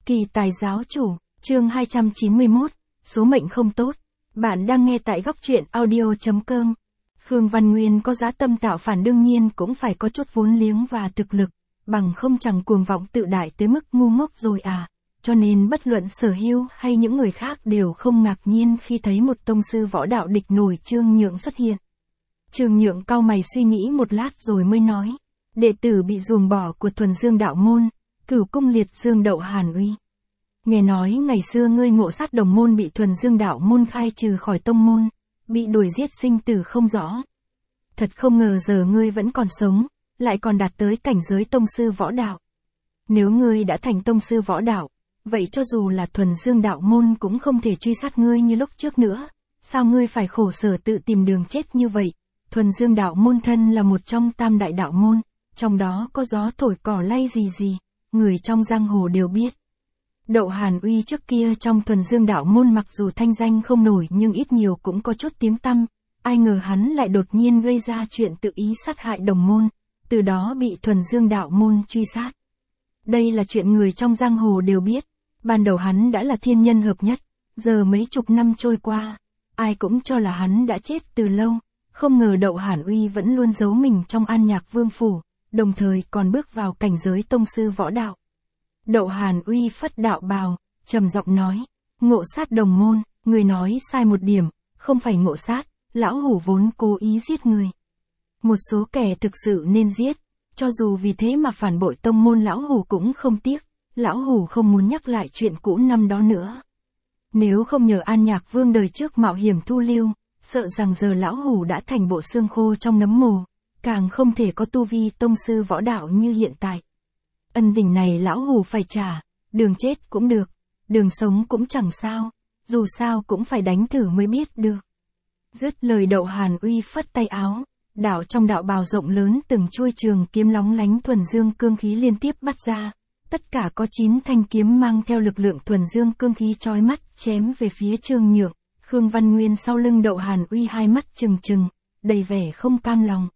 Kỳ tài giáo chủ, chương 291, số mệnh không tốt. Bạn đang nghe tại góc truyện audio.com. Khương Văn Nguyên có giá tâm tạo phản đương nhiên cũng phải có chút vốn liếng và thực lực, bằng không chẳng cuồng vọng tự đại tới mức ngu ngốc rồi à. Cho nên bất luận Sở Hưu hay những người khác đều không ngạc nhiên khi thấy một tông sư võ đạo địch nổi Trương Nhượng xuất hiện. Trương Nhượng cau mày suy nghĩ một lát rồi mới nói, đệ tử bị ruồng bỏ của Thuần Dương đạo môn, Cửu cung liệt dương Đậu Hàn Uy. Nghe nói ngày xưa ngươi ngộ sát đồng môn bị Thuần Dương đạo môn khai trừ khỏi tông môn, bị đuổi giết sinh tử không rõ. Thật không ngờ giờ ngươi vẫn còn sống, lại còn đạt tới cảnh giới tông sư võ đạo. Nếu ngươi đã thành tông sư võ đạo, vậy cho dù là Thuần Dương đạo môn cũng không thể truy sát ngươi như lúc trước nữa. Sao ngươi phải khổ sở tự tìm đường chết như vậy? Thuần Dương đạo môn thân là một trong tam đại đạo môn, trong đó có gió thổi cỏ lay gì, người trong giang hồ đều biết. Đậu Hàn Uy trước kia trong Thuần Dương đạo môn mặc dù thanh danh không nổi nhưng ít nhiều cũng có chút tiếng tăm, ai ngờ hắn lại đột nhiên gây ra chuyện tự ý sát hại đồng môn, từ đó bị Thuần Dương đạo môn truy sát. Đây là chuyện người trong giang hồ đều biết, ban đầu hắn đã là thiên nhân hợp nhất, giờ mấy chục năm trôi qua, ai cũng cho là hắn đã chết từ lâu, không ngờ Đậu Hàn Uy vẫn luôn giấu mình trong An Nhạc Vương phủ, đồng thời còn bước vào cảnh giới tông sư võ đạo. Đậu Hàn Uy phất đạo bào, trầm giọng nói, ngộ sát đồng môn, người nói sai một điểm, không phải ngộ sát, lão hủ vốn cố ý giết người. Một số kẻ thực sự nên giết, cho dù vì thế mà phản bội tông môn lão hủ cũng không tiếc, lão hủ không muốn nhắc lại chuyện cũ năm đó nữa. Nếu không nhờ An Nhạc Vương đời trước mạo hiểm thu lưu, sợ rằng giờ lão hủ đã thành bộ xương khô trong nấm mồ, càng không thể có tu vi tông sư võ đạo như hiện tại. Ân tình này lão hủ phải trả, đường chết cũng được, đường sống cũng chẳng sao, dù sao cũng phải đánh thử mới biết được. Dứt lời Đậu Hàn Uy phất tay áo, đạo trong đạo bào rộng lớn từng chuôi trường kiếm lóng lánh thuần dương cương khí liên tiếp bắt ra, tất cả có 9 thanh kiếm mang theo lực lượng thuần dương cương khí chói mắt chém về phía Trương Nhượng. Khương Văn Nguyên sau lưng Đậu Hàn Uy hai mắt trừng trừng, đầy vẻ không cam lòng.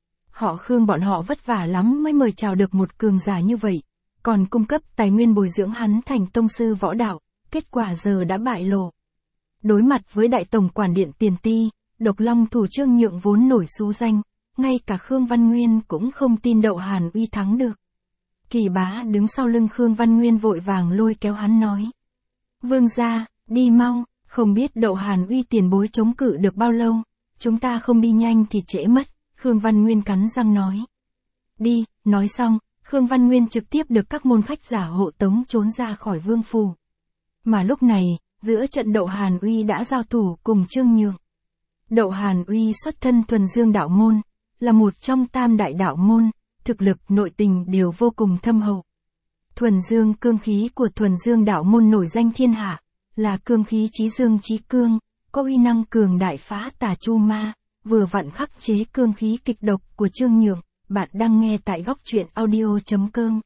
Họ Khương bọn họ vất vả lắm mới mời chào được một cường giả như vậy, còn cung cấp tài nguyên bồi dưỡng hắn thành tông sư võ đạo, kết quả giờ đã bại lộ. Đối mặt với đại tổng quản điện Tiền Ti, Độc Long thủ Trương Nhượng vốn nổi xú danh, ngay cả Khương Văn Nguyên cũng không tin Đậu Hàn Uy thắng được. Kỳ Bá đứng sau lưng Khương Văn Nguyên vội vàng lôi kéo hắn nói, vương gia, đi mau. Không biết Đậu Hàn Uy tiền bối chống cự được bao lâu, chúng ta không đi nhanh thì trễ mất, Khương Văn Nguyên cắn răng nói. Đi, nói xong, Khương Văn Nguyên trực tiếp được các môn khách giả hộ tống trốn ra khỏi vương phủ. Mà lúc này, giữa trận Đậu Hàn Uy đã giao thủ cùng Trương Nhượng. Đậu Hàn Uy xuất thân Thuần Dương đạo môn, là một trong tam đại đạo môn, thực lực nội tình đều vô cùng thâm hậu. Thuần Dương cương khí của Thuần Dương đạo môn nổi danh thiên hạ, là cương khí chí dương chí cương, có uy năng cường đại phá tà chu ma, vừa vặn khắc chế cương khí kịch độc của Trương Nhượng. Bạn đang nghe tại góc truyện audio.com.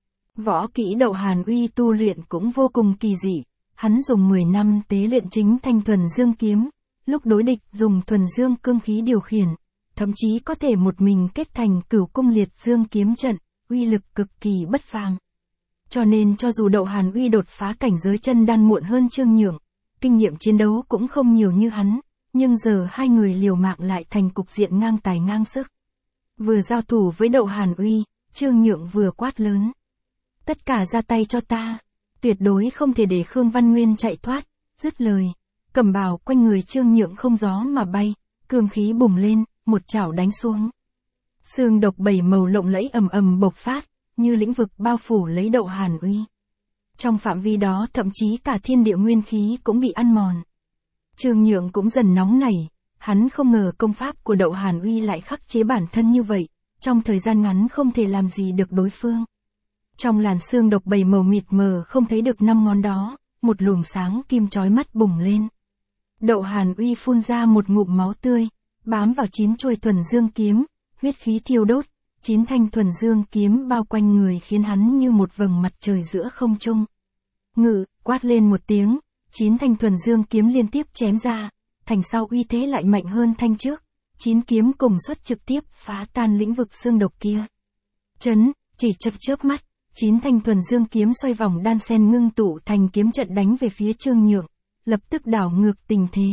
Võ kỹ Đậu Hàn Uy tu luyện cũng vô cùng kỳ dị, hắn dùng 10 năm tế luyện chính thanh thuần dương kiếm, lúc đối địch dùng thuần dương cương khí điều khiển, thậm chí có thể một mình kết thành Cửu cung liệt dương kiếm trận, uy lực cực kỳ bất phàm. Cho nên cho dù Đậu Hàn Uy đột phá cảnh giới chân đan muộn hơn Trương Nhượng, kinh nghiệm chiến đấu cũng không nhiều như hắn, nhưng giờ hai người liều mạng lại thành cục diện ngang tài ngang sức. Vừa giao thủ với Đậu Hàn Uy, Trương Nhượng vừa quát lớn. Tất cả ra tay cho ta, tuyệt đối không thể để Khương Văn Nguyên chạy thoát, dứt lời. Cẩm bào quanh người Trương Nhượng không gió mà bay, cương khí bùng lên, một chảo đánh xuống. Xương độc 7 màu lộng lẫy ầm ầm bộc phát, như lĩnh vực bao phủ lấy Đậu Hàn Uy. Trong phạm vi đó thậm chí cả thiên địa nguyên khí cũng bị ăn mòn. Trương Nhượng cũng dần nóng nảy, hắn không ngờ công pháp của Đậu Hàn Uy lại khắc chế bản thân như vậy, trong thời gian ngắn không thể làm gì được đối phương. Trong làn xương độc 7 màu mịt mờ không thấy được 5 ngón đó, một luồng sáng kim chói mắt bùng lên. Đậu Hàn Uy phun ra một ngụm máu tươi, bám vào 9 chuôi thuần dương kiếm, huyết khí thiêu đốt. 9 thanh thuần dương kiếm bao quanh người khiến hắn như một vầng mặt trời giữa không trung. Ngự, quát lên một tiếng, 9 thanh thuần dương kiếm liên tiếp chém ra, thành sau uy thế lại mạnh hơn thanh trước, 9 kiếm cùng xuất trực tiếp phá tan lĩnh vực xương độc kia. Chỉ chớp chớp mắt, 9 thanh thuần dương kiếm xoay vòng đan sen ngưng tụ thành kiếm trận đánh về phía Trương Nhượng, lập tức đảo ngược tình thế.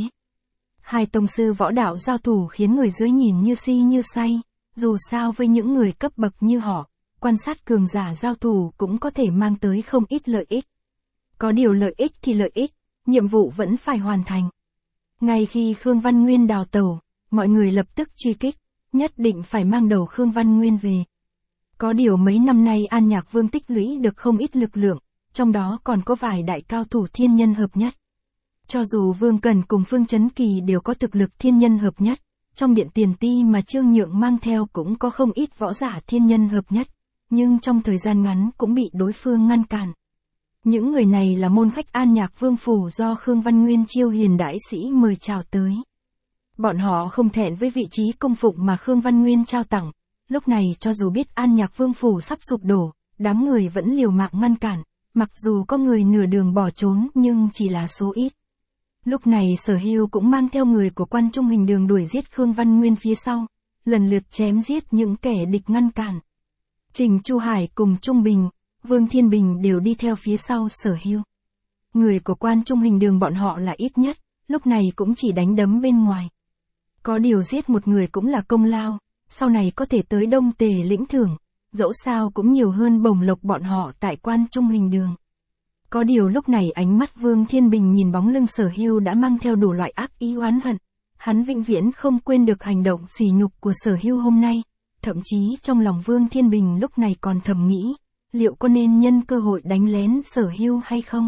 Hai tông sư võ đạo giao thủ khiến người dưới nhìn như si như say, dù sao với những người cấp bậc như họ, quan sát cường giả giao thủ cũng có thể mang tới không ít lợi ích. Có điều lợi ích thì lợi ích, nhiệm vụ vẫn phải hoàn thành. Ngay khi Khương Văn Nguyên đào tẩu, mọi người lập tức truy kích, nhất định phải mang đầu Khương Văn Nguyên về. Có điều mấy năm nay An Nhạc Vương tích lũy được không ít lực lượng, trong đó còn có vài đại cao thủ thiên nhân hợp nhất. Cho dù Vương Cần cùng Phương Chấn Kỳ đều có thực lực thiên nhân hợp nhất, trong điện tiền ti mà Trương Nhượng mang theo cũng có không ít võ giả thiên nhân hợp nhất, nhưng trong thời gian ngắn cũng bị đối phương ngăn cản. Những người này là môn khách An Nhạc Vương phủ do Khương Văn Nguyên chiêu hiền đại sĩ mời chào tới. Bọn họ không thẹn với vị trí công phụng mà Khương Văn Nguyên trao tặng, lúc này cho dù biết An Nhạc Vương phủ sắp sụp đổ, đám người vẫn liều mạng ngăn cản, mặc dù có người nửa đường bỏ trốn nhưng chỉ là số ít. Lúc này Sở Hưu cũng mang theo người của Quan Trung Hình Đường đuổi giết Khương Văn Nguyên phía sau, lần lượt chém giết những kẻ địch ngăn cản. Trình Chu Hải cùng Trung Bình, Vương Thiên Bình đều đi theo phía sau Sở Hưu. Người của Quan Trung Hình Đường bọn họ là ít nhất, lúc này cũng chỉ đánh đấm bên ngoài. Có điều giết một người cũng là công lao, sau này có thể tới Đông Tề lĩnh thưởng, dẫu sao cũng nhiều hơn bổng lộc bọn họ tại Quan Trung Hình Đường. Có điều lúc này ánh mắt Vương Thiên Bình nhìn bóng lưng Sở Hưu đã mang theo đủ loại ác ý oán hận, hắn vĩnh viễn không quên được hành động sỉ nhục của Sở Hưu hôm nay, thậm chí trong lòng Vương Thiên Bình lúc này còn thầm nghĩ, liệu có nên nhân cơ hội đánh lén Sở Hưu hay không?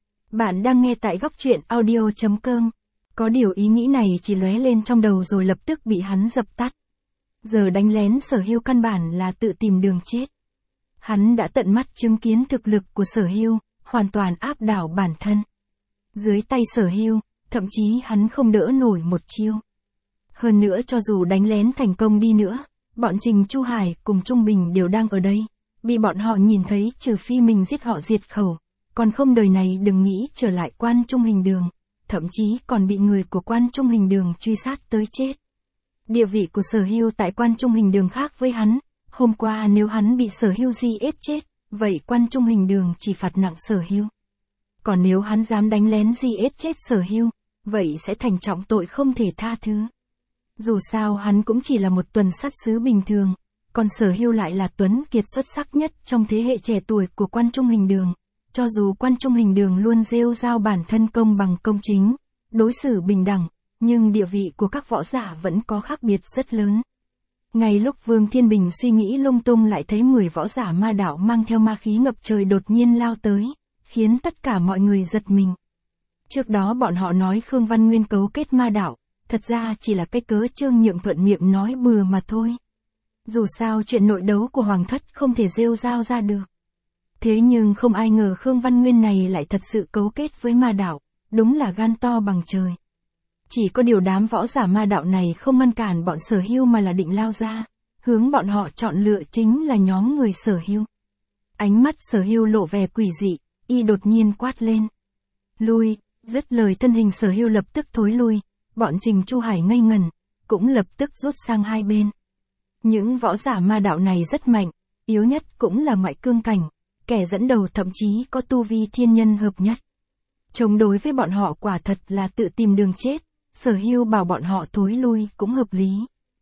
Bạn đang nghe tại góc truyện audio.com. Có điều ý nghĩ này chỉ lóe lên trong đầu rồi lập tức bị hắn dập tắt. Giờ đánh lén Sở Hưu căn bản là tự tìm đường chết. Hắn đã tận mắt chứng kiến thực lực của Sở Hưu, hoàn toàn áp đảo bản thân. Dưới tay Sở Hưu, thậm chí hắn không đỡ nổi một chiêu. Hơn nữa cho dù đánh lén thành công đi nữa, bọn Trình Chu Hải cùng Trung Bình đều đang ở đây, bị bọn họ nhìn thấy trừ phi mình giết họ diệt khẩu, còn không đời này đừng nghĩ trở lại Quan Trung Hình Đường, thậm chí còn bị người của Quan Trung Hình Đường truy sát tới chết. Địa vị của Sở Hưu tại Quan Trung Hình Đường khác với hắn, hôm qua nếu hắn bị Sở Hưu giết chết, vậy Quan Trung Hình Đường chỉ phạt nặng Sở Hưu. Còn nếu hắn dám đánh lén giết chết Sở Hưu, vậy sẽ thành trọng tội không thể tha thứ. Dù sao hắn cũng chỉ là một tuần sát sứ bình thường, còn Sở Hưu lại là tuấn kiệt xuất sắc nhất trong thế hệ trẻ tuổi của Quan Trung Hình Đường. Cho dù Quan Trung Hình Đường luôn rêu rao bản thân công bằng công chính, đối xử bình đẳng, nhưng địa vị của các võ giả vẫn có khác biệt rất lớn. Ngay lúc Vương Thiên Bình suy nghĩ lung tung lại thấy 10 võ giả ma đạo mang theo ma khí ngập trời đột nhiên lao tới, khiến tất cả mọi người giật mình. Trước đó bọn họ nói Khương Văn Nguyên cấu kết ma đạo, thật ra chỉ là cái cớ Trương Nhượng thuận miệng nói bừa mà thôi. Dù sao chuyện nội đấu của Hoàng thất không thể rêu rao ra được. Thế nhưng không ai ngờ Khương Văn Nguyên này lại thật sự cấu kết với ma đạo, đúng là gan to bằng trời. Chỉ có điều đám võ giả ma đạo này không ngăn cản bọn Sở Hưu mà là định lao ra, hướng bọn họ chọn lựa chính là nhóm người Sở Hưu. Ánh mắt Sở Hưu lộ vẻ quỷ dị, y đột nhiên quát lên. Lui, dứt lời thân hình Sở Hưu lập tức thối lui, bọn Trình Chu Hải ngây ngẩn, cũng lập tức rút sang hai bên. Những võ giả ma đạo này rất mạnh, yếu nhất cũng là ngoại cương cảnh, kẻ dẫn đầu thậm chí có tu vi thiên nhân hợp nhất. Chống đối với bọn họ quả thật là tự tìm đường chết, Sở Hưu bảo bọn họ thối lui cũng hợp lý.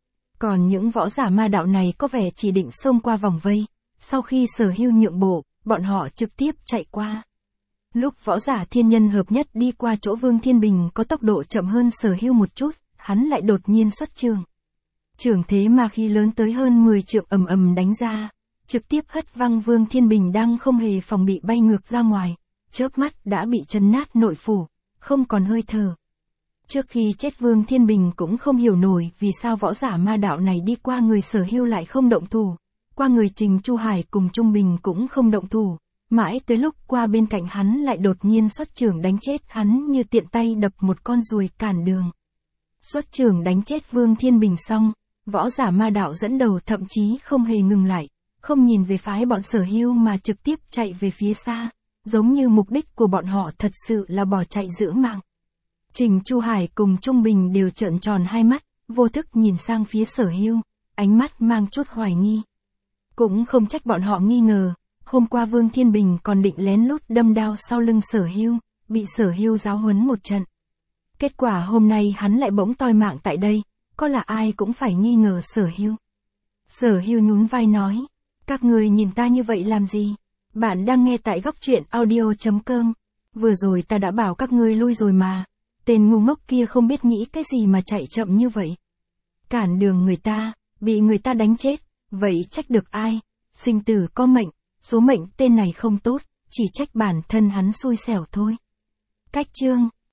Còn những võ giả ma đạo này có vẻ chỉ định xông qua vòng vây, sau khi Sở Hưu nhượng bộ, bọn họ trực tiếp chạy qua. Lúc võ giả thiên nhân hợp nhất đi qua chỗ Vương Thiên Bình có tốc độ chậm hơn Sở Hưu một chút, hắn lại đột nhiên xuất trường. Trường thế ma khí lớn tới hơn 10 trượng ầm ầm đánh ra, trực tiếp hất văng Vương Thiên Bình đang không hề phòng bị bay ngược ra ngoài, chớp mắt đã bị chấn nát nội phủ, không còn hơi thở. Trước khi chết Vương Thiên Bình cũng không hiểu nổi vì sao võ giả ma đạo này đi qua người Sở Hưu lại không động thủ, qua người Trình Chu Hải cùng Trung Bình cũng không động thủ, mãi tới lúc qua bên cạnh hắn lại đột nhiên xuất chưởng đánh chết hắn như tiện tay đập một con ruồi cản đường. Xuất chưởng đánh chết Vương Thiên Bình xong, võ giả ma đạo dẫn đầu thậm chí không hề ngừng lại, không nhìn về phái bọn Sở Hưu mà trực tiếp chạy về phía xa, giống như mục đích của bọn họ thật sự là bỏ chạy giữ mạng. Trình Chu Hải cùng Trung Bình đều trợn tròn hai mắt, vô thức nhìn sang phía Sở Hưu, ánh mắt mang chút hoài nghi. Cũng không trách bọn họ nghi ngờ, Hôm qua Vương Thiên Bình còn định lén lút đâm đao sau lưng Sở Hưu, bị Sở Hưu giáo huấn một trận. Kết quả hôm nay hắn lại bỗng toi mạng tại đây, có là ai cũng phải nghi ngờ Sở Hưu. Sở Hưu nhún vai nói, các người nhìn ta như vậy làm gì? Bạn đang nghe tại góc truyện audio.com. Vừa rồi ta đã bảo các ngươi lui rồi mà. Tên ngu ngốc kia không biết nghĩ cái gì mà chạy chậm như vậy. Cản đường người ta, bị người ta đánh chết, vậy trách được ai? Sinh tử có mệnh, số mệnh tên này không tốt, chỉ trách bản thân hắn xui xẻo thôi. Cách chương